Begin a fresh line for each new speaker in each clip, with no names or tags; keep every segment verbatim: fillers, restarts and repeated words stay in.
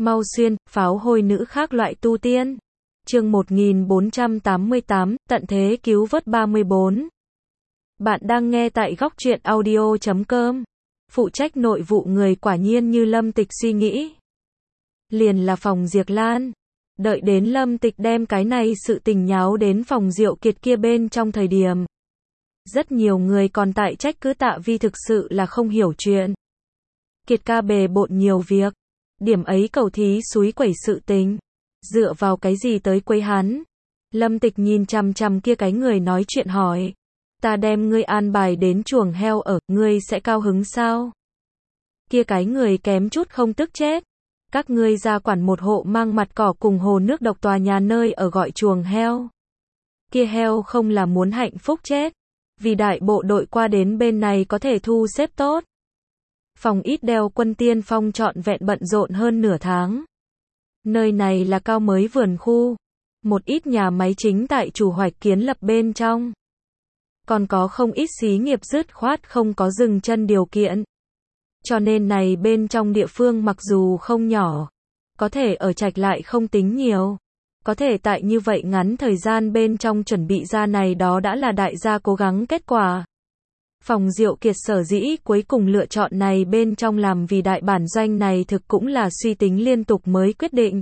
Mau xuyên, pháo hôi nữ khác loại tu tiên. Chương một nghìn bốn trăm tám mươi tám, tận thế cứu vớt ba mươi bốn. Bạn đang nghe tại góc truyện audio chấm com. Phụ trách nội vụ người quả nhiên như Lâm Tịch suy nghĩ. Liền là phòng Diệp Lan. Đợi đến Lâm Tịch đem cái này sự tình nháo đến phòng Diệu Kiệt kia bên trong thời điểm. Rất nhiều người còn tại trách cứ Tạ Vi thực sự là không hiểu chuyện. Kiệt ca bề bộn nhiều việc. Điểm ấy cầu thí xúi quẩy sự tình. Dựa vào cái gì tới quấy hắn? Lâm Tịch nhìn chằm chằm kia cái người nói chuyện hỏi. Ta đem ngươi an bài đến chuồng heo ở, ngươi sẽ cao hứng sao? Kia cái người kém chút không tức chết. Các ngươi ra quản một hộ mang mặt cỏ cùng hồ nước độc tòa nhà nơi ở gọi chuồng heo. Kia heo không là muốn hạnh phúc chết. Vì đại bộ đội qua đến bên này có thể thu xếp tốt. Phòng ít đeo quân tiên phong trọn vẹn bận rộn hơn nửa tháng. Nơi này là cao mới vườn khu. Một ít nhà máy chính tại chủ hoạch kiến lập bên trong. Còn có không ít xí nghiệp dứt khoát không có dừng chân điều kiện. Cho nên này bên trong địa phương mặc dù không nhỏ, có thể ở trạch lại không tính nhiều. Có thể tại như vậy ngắn thời gian bên trong chuẩn bị ra này đó đã là đại gia cố gắng kết quả. Phòng Diệu Kiệt sở dĩ cuối cùng lựa chọn này bên trong làm vì đại bản doanh này thực cũng là suy tính liên tục mới quyết định.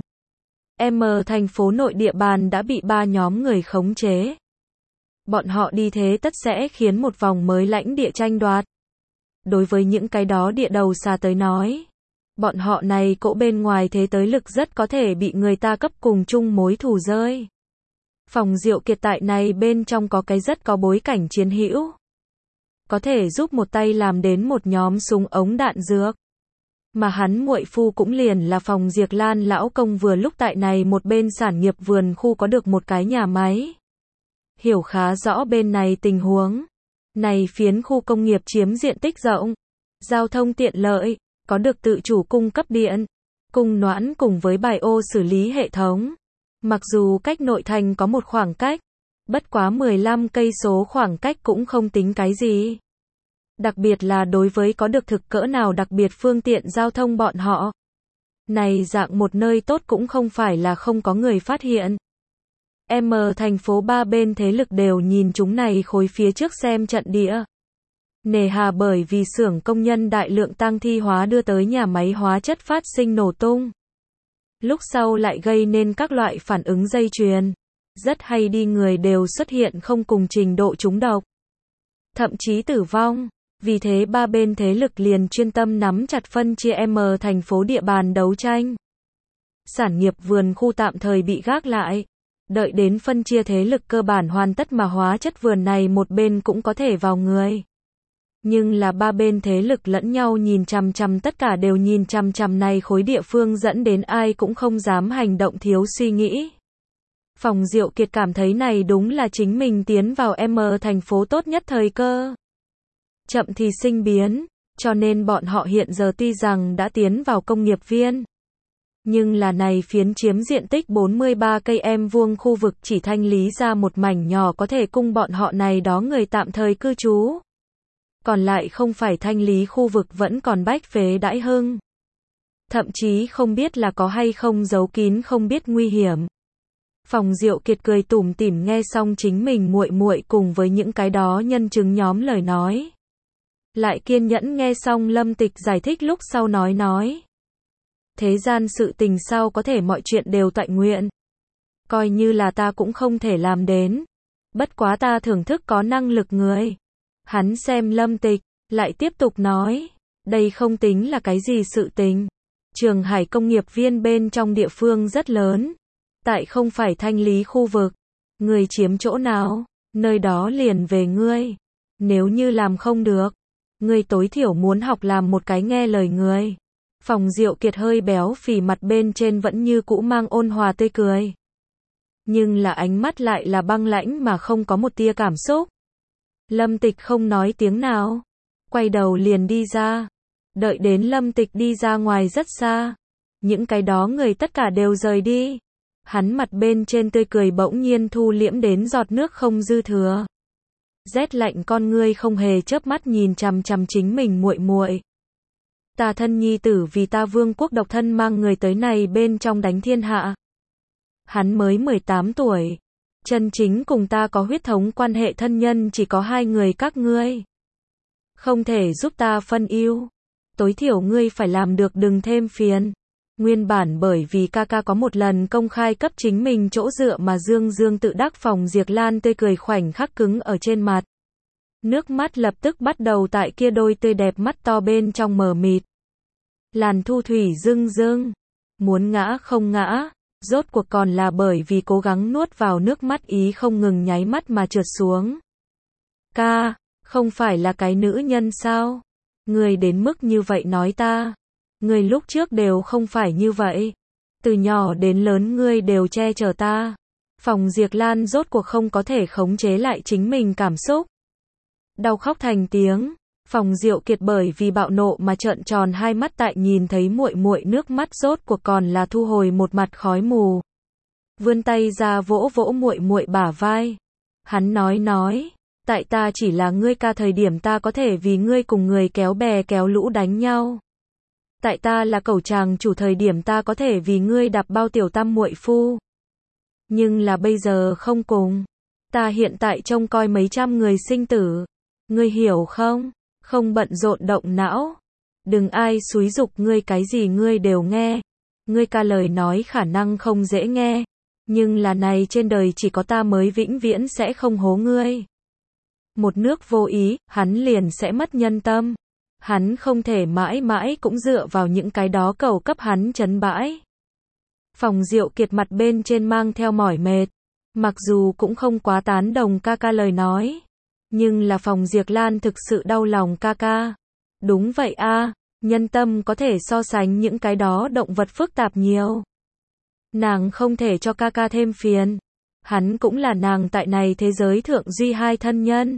M thành phố nội địa bàn đã bị ba nhóm người khống chế. Bọn họ đi thế tất sẽ khiến một vòng mới lãnh địa tranh đoạt. Đối với những cái đó địa đầu xa tới nói, bọn họ này cỗ bên ngoài thế tới lực rất có thể bị người ta cấp cùng chung mối thù rơi. Phòng Diệu Kiệt tại này bên trong có cái rất có bối cảnh chiến hữu. Có thể giúp một tay làm đến một nhóm súng ống đạn dược. Mà hắn muội phu cũng liền là phòng Diệp Lan lão công vừa lúc tại này một bên sản nghiệp vườn khu có được một cái nhà máy. Hiểu khá rõ bên này tình huống. Này phiến khu công nghiệp chiếm diện tích rộng, giao thông tiện lợi, có được tự chủ cung cấp điện, cung noãn cùng với bài ô xử lý hệ thống. Mặc dù cách nội thành có một khoảng cách, bất quá mười lăm cây số khoảng cách cũng không tính cái gì. Đặc biệt là đối với có được thực cỡ nào đặc biệt phương tiện giao thông bọn họ. Này dạng một nơi tốt cũng không phải là không có người phát hiện. M thành phố ba bên thế lực đều nhìn chúng này khối phía trước xem trận địa. Nề hà bởi vì xưởng công nhân đại lượng tang thi hóa đưa tới nhà máy hóa chất phát sinh nổ tung. Lúc sau lại gây nên các loại phản ứng dây chuyền. Rất hay đi người đều xuất hiện không cùng trình độ trúng độc. Thậm chí tử vong. Vì thế ba bên thế lực liền chuyên tâm nắm chặt phân chia M thành phố địa bàn đấu tranh. Sản nghiệp vườn khu tạm thời bị gác lại. Đợi đến phân chia thế lực cơ bản hoàn tất mà hóa chất vườn này một bên cũng có thể vào người. Nhưng là ba bên thế lực lẫn nhau nhìn chằm chằm tất cả đều nhìn chằm chằm này khối địa phương dẫn đến ai cũng không dám hành động thiếu suy nghĩ. Phòng Diệu Kiệt cảm thấy này đúng là chính mình tiến vào M thành phố tốt nhất thời cơ. Chậm thì sinh biến, cho nên bọn họ hiện giờ tuy rằng đã tiến vào công nghiệp viên. Nhưng là này phiến chiếm diện tích bốn mươi ba cây em vuông khu vực chỉ thanh lý ra một mảnh nhỏ có thể cung bọn họ này đó người tạm thời cư trú. Còn lại không phải thanh lý khu vực vẫn còn bách phế đãi hưng. Thậm chí không biết là có hay không giấu kín không biết nguy hiểm. Phòng Diệu Kiệt cười tủm tỉm nghe xong chính mình muội muội cùng với những cái đó nhân chứng nhóm lời nói. Lại kiên nhẫn nghe xong Lâm Tịch giải thích lúc sau nói nói. Thế gian sự tình sao có thể mọi chuyện đều tọa nguyện. Coi như là ta cũng không thể làm đến. Bất quá ta thưởng thức có năng lực người. Hắn xem Lâm Tịch, lại tiếp tục nói. Đây không tính là cái gì sự tình. Trường Hải công nghiệp viên bên trong địa phương rất lớn. Tại không phải thanh lý khu vực. Người chiếm chỗ nào, nơi đó liền về ngươi. Nếu như làm không được, ngươi tối thiểu muốn học làm một cái nghe lời người. Phòng Diệu Kiệt hơi béo phì mặt bên trên vẫn như cũ mang ôn hòa tươi cười. Nhưng là ánh mắt lại là băng lãnh mà không có một tia cảm xúc. Lâm Tịch không nói tiếng nào. Quay đầu liền đi ra. Đợi đến Lâm Tịch đi ra ngoài rất xa. Những cái đó người tất cả đều rời đi. Hắn mặt bên trên tươi cười bỗng nhiên thu liễm đến giọt nước không dư thừa. Rét lạnh con ngươi không hề chớp mắt nhìn chằm chằm chính mình muội muội. Ta thân nhi tử vì ta vương quốc độc thân mang người tới này bên trong đánh thiên hạ. Hắn mới mười tám tuổi. Chân chính cùng ta có huyết thống quan hệ thân nhân chỉ có hai người các ngươi. Không thể giúp ta phân ưu. Tối thiểu ngươi phải làm được đừng thêm phiền. Nguyên bản bởi vì ca ca có một lần công khai cấp chính mình chỗ dựa mà Dương Dương tự đắc, Phòng Diệp Lan tươi cười khoảnh khắc cứng ở trên mặt. Nước mắt lập tức bắt đầu tại kia đôi tươi đẹp mắt to bên trong mờ mịt. Làn thu thủy rưng rưng. Muốn ngã không ngã. Rốt cuộc còn là bởi vì cố gắng nuốt vào nước mắt ý không ngừng nháy mắt mà trượt xuống. Ca, không phải là cái nữ nhân sao? Người đến mức như vậy nói ta. Người lúc trước đều không phải như vậy. Từ nhỏ đến lớn ngươi đều che chở ta. Phòng Diệp Lan rốt cuộc không có thể khống chế lại chính mình cảm xúc. Đau khóc thành tiếng. Phòng Diệu Kiệt bởi vì bạo nộ mà trợn tròn hai mắt tại nhìn thấy muội muội nước mắt rốt cuộc còn là thu hồi một mặt khói mù. Vươn tay ra vỗ vỗ muội muội bả vai. Hắn nói nói, tại ta chỉ là ngươi ca thời điểm ta có thể vì ngươi cùng người kéo bè kéo lũ đánh nhau. Tại ta là cẩu tràng chủ thời điểm ta có thể vì ngươi đạp bao tiểu tam muội phu. Nhưng là bây giờ không cùng. Ta hiện tại trông coi mấy trăm người sinh tử. Ngươi hiểu không? Không bận rộn động não. Đừng ai xúi giục ngươi cái gì ngươi đều nghe. Ngươi ca lời nói khả năng không dễ nghe. Nhưng là này trên đời chỉ có ta mới vĩnh viễn sẽ không hố ngươi. Một nước vô ý, hắn liền sẽ mất nhân tâm. Hắn không thể mãi mãi cũng dựa vào những cái đó cầu cấp hắn trấn bãi. Phòng Diệu Kiệt mặt bên trên mang theo mỏi mệt. Mặc dù cũng không quá tán đồng ca ca lời nói. Nhưng là Phòng Diệp Lan thực sự đau lòng ca ca. Đúng vậy a, nhân tâm có thể so sánh những cái đó động vật phức tạp nhiều. Nàng không thể cho ca ca thêm phiền. Hắn cũng là nàng tại này thế giới thượng duy hai thân nhân.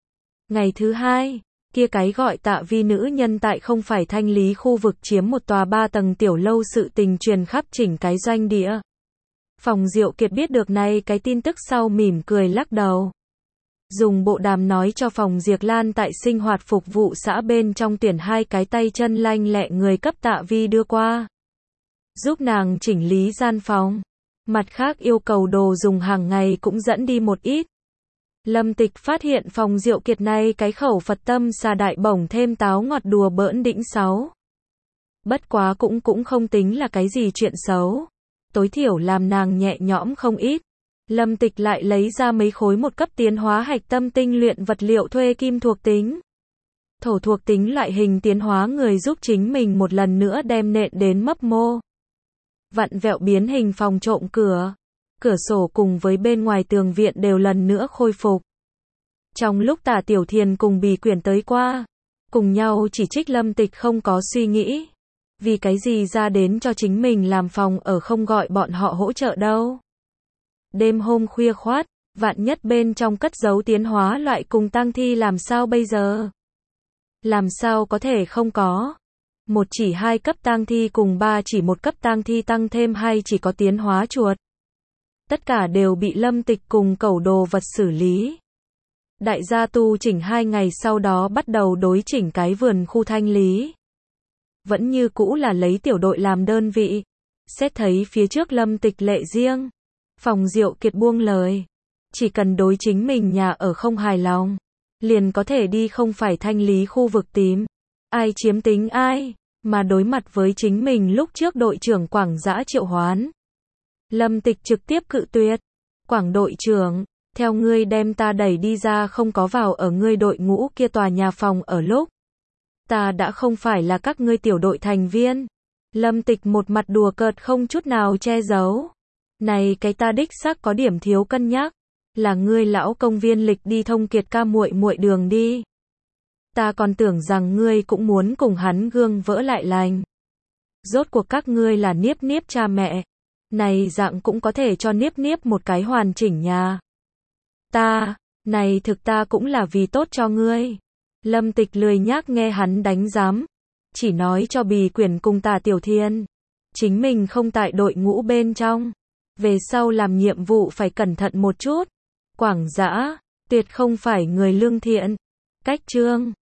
Ngày thứ hai, kia cái gọi Tạ Vi nữ nhân tại không phải Thanh Lý khu vực chiếm một tòa ba tầng tiểu lâu sự tình truyền khắp chỉnh cái doanh địa. Phòng Diệu Kiệt biết được này cái tin tức sau mỉm cười lắc đầu. Dùng bộ đàm nói cho Phòng Diệp Lan tại sinh hoạt phục vụ xã bên trong tuyển hai cái tay chân lanh lẹ người cấp Tạ Vi đưa qua. Giúp nàng chỉnh lý gian phòng. Mặt khác yêu cầu đồ dùng hàng ngày cũng dẫn đi một ít. Lâm Tịch phát hiện Phòng Diệu Kiệt này cái khẩu Phật tâm xà đại bổng thêm táo ngọt đùa bỡn đĩnh sáu. Bất quá cũng cũng không tính là cái gì chuyện xấu. Tối thiểu làm nàng nhẹ nhõm không ít. Lâm Tịch lại lấy ra mấy khối một cấp tiến hóa hạch tâm tinh luyện vật liệu thuê kim thuộc tính. Thổ thuộc tính loại hình tiến hóa người giúp chính mình một lần nữa đem nện đến mấp mô. Vặn vẹo biến hình phòng trộm cửa. Cửa sổ cùng với bên ngoài tường viện đều lần nữa khôi phục. Trong lúc Tả Tiểu Thiền cùng Bì Quyển tới qua, cùng nhau chỉ trích Lâm Tịch không có suy nghĩ. Vì cái gì ra đến cho chính mình làm phòng ở không gọi bọn họ hỗ trợ đâu. Đêm hôm khuya khoát, vạn nhất bên trong cất giấu tiến hóa loại cùng tang thi làm sao bây giờ? Làm sao có thể không có? Một chỉ hai cấp tang thi cùng ba chỉ một cấp tang thi tăng thêm hai chỉ có tiến hóa chuột. Tất cả đều bị Lâm Tịch cùng cẩu đồ vật xử lý. Đại gia tu chỉnh hai ngày sau đó bắt đầu đối chỉnh cái vườn khu thanh lý. Vẫn như cũ là lấy tiểu đội làm đơn vị. Xét thấy phía trước Lâm Tịch lệ riêng. Phòng Diệu Kiệt buông lời. Chỉ cần đối chính mình nhà ở không hài lòng. Liền có thể đi không phải thanh lý khu vực tím. Ai chiếm tính ai. Mà đối mặt với chính mình lúc trước đội trưởng Quảng Dã triệu hoán. Lâm Tịch trực tiếp cự tuyệt. Quảng đội trưởng, theo ngươi đem ta đẩy đi ra không có vào ở ngươi đội ngũ kia tòa nhà phòng ở lúc. Ta đã không phải là các ngươi tiểu đội thành viên. Lâm Tịch một mặt đùa cợt không chút nào che giấu. Này cái ta đích xác có điểm thiếu cân nhắc. Là ngươi lão công viên lịch đi thông kiệt ca muội muội đường đi. Ta còn tưởng rằng ngươi cũng muốn cùng hắn gương vỡ lại lành. Rốt cuộc các ngươi là niếp niếp cha mẹ. Này dạng cũng có thể cho niếp niếp một cái hoàn chỉnh nhà. Ta, này thực ta cũng là vì tốt cho ngươi. Lâm Tịch lười nhác nghe hắn đánh giám. Chỉ nói cho Bì Quyển cùng Tả Tiểu Thiên. Chính mình không tại đội ngũ bên trong. Về sau làm nhiệm vụ phải cẩn thận một chút. Quảng Dã, tuyệt không phải người lương thiện. Cách chương